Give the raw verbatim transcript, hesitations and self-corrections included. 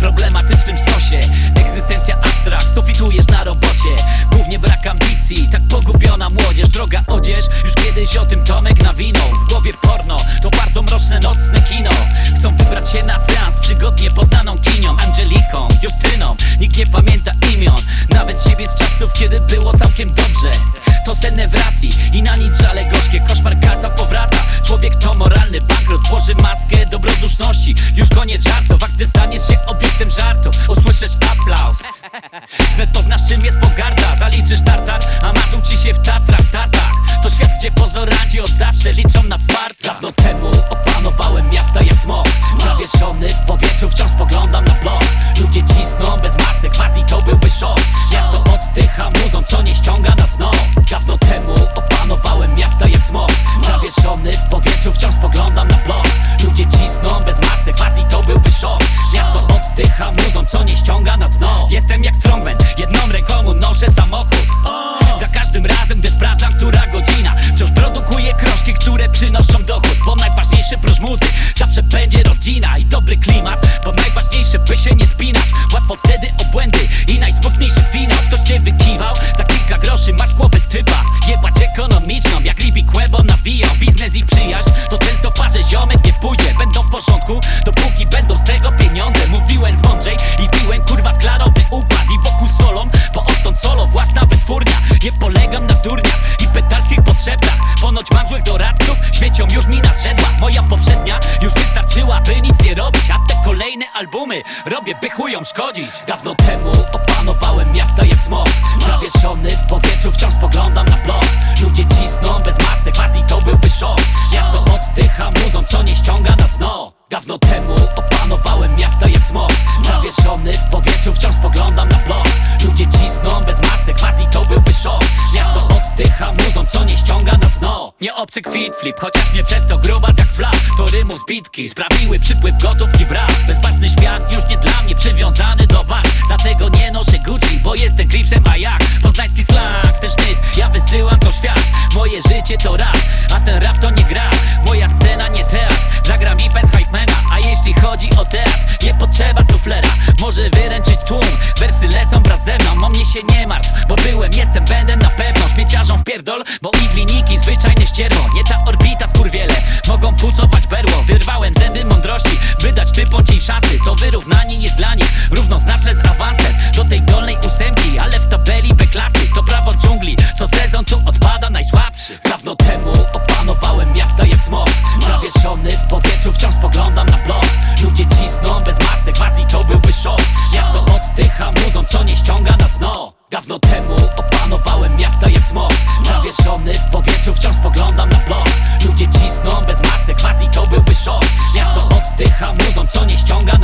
problematycznym sosie. Egzystencja abstrakt, sufitujesz na robocie. Głównie brak ambicji, tak pogubiona młodzież. Droga odzież, już kiedyś o tym Tomek nawinął. W głowie porno, to bardzo mroczne nocne kino. Chcą wybrać się na seans przygodnie poznaną kinią, Angeliką, Justyną, nikt nie pamięta imion, nawet siebie z czasów, kiedy było całkiem dobrze. To senne wrati i na nic żale gorzkie. Koszmar kaca powraca, człowiek to moralny bankrut. Włoży maskę dobroduszności, już koniec żartów. A gdy staniesz się obiektem żartów, usłyszysz aplauz. Wnet poznasz, czym jest pogarda. Zaliczysz tartar, a marzą ci się w Tatrach, Tartach. To świat, gdzie pozoranci od zawsze liczą na fart. Dawno temu opanowałem miasta jak smog. Zawieszony w powietrzu, wciąż spoglądam na blok. Ludzie cisną bez masek, quasi to byłby szok. Miasto oddycha muzą, co nie ściąga na dno. Dawno temu opanowałem miasta jak smog. Zawieszony w powietrzu, wciąż spoglądam na blok. Ludzie cisną bez masek, quasi to byłby szok. Miasto oddycha muzą, co nie ściąga na dno. Jestem jak strongman, jedną ręką unoszę samochód. Za każdym razem, gdy sprawdzam, która godzina, wciąż produkuję krążki, które przynoszą dochód. Bo najważniejsze prócz muzy zawsze będzie rodzina i dobry klimat. Bo najważniejsze, by się nie spinać. Łatwo wtedy o błędy i najsmutniejszy finał. Ktoś cię wykiwał, za kilka groszy masz głowę typa. Jebać ekonomiczną, jak Ribi Quebo nawijał. Biznes i przyjaźń, to często w parze ziomek nie pójdzie. Będą w porządku, dopóki będą z tego pieniądze. Mówiłem z mądrzej i wbiłem kurwa w klarowny układ. I wokół solą, bo odtąd solo własna wytwórnia. Nie polegam na durniach i pedalskich potrzebach. Ponoć mam złych doradców, śmiecią już mi nadszedła. Moja poprzednia już wystarczyła, by nic nie robić. A te kolejne albumy robię, by chujom szkodzić. Dawno temu opanowałem miasta jak smog. Zawieszony w powietrzu, wciąż spoglądam na blok. Ludzie cisną bez masek, quasi to byłby szok. Miasto oddycha muzą, co nie ściąga na dno. Dawno temu opanowałem miasta jak smog. Zawieszony w powietrzu, wciąż spoglądam na blok. Ludzie cisną bez masek, quasi to byłby szok. Miasto oddycha muzą, co nie ściąga na dno. Nie obcy kwit flip, chociaż nie przez to grubas jak flap. To rymów zbitki sprawiły przypływ gotówki brak. Bezbarwny świat już nie dla mnie przywiązany do bar. Dlatego nie noszę Gucci, bo jestem gripsem, a jak? Poznański slang, ten sznyt, ja wysyłam to świat. Moje życie to rap, a ten rap to nie gra. Moja scena nie teatr, zagram i bez hypemana. A jeśli chodzi o teatr, nie potrzeba suflera. Może wyręczyć tłum, wersy lecą wraz ze mną. O mnie się nie martw, bo byłem, jestem, będę na pewno. Śmieciarzom wpierdol, bo i kliniki zwyczajne ścierwo. Nie ta orbita skurwiele, mogą pucować berło. Wyrwałem zęby mądrości, by dać typom cień szansy. To wyrównanie jest dla nich równoznaczne z awansem do tej dolnej ósemki, ale w tabeli B klasy. To prawo dżungli, co sezon tu odpada najsłabszy. Dawno temu opanowałem miasta jak smog. Zawieszony w powietrzu, wciąż spoglądam na blok. Ludzie cisną bez masek, quasi to byłby szok. Miasto oddycha muzą, co nie ściąga na dno. Dawno temu opanowałem miasta jak smog. Zawieszony w powietrzu, wciąż spoglądam na blok. Ludzie cisną bez masek, quasi to byłby szok. Miasto oddycha muzą, co nie ściąga na dno.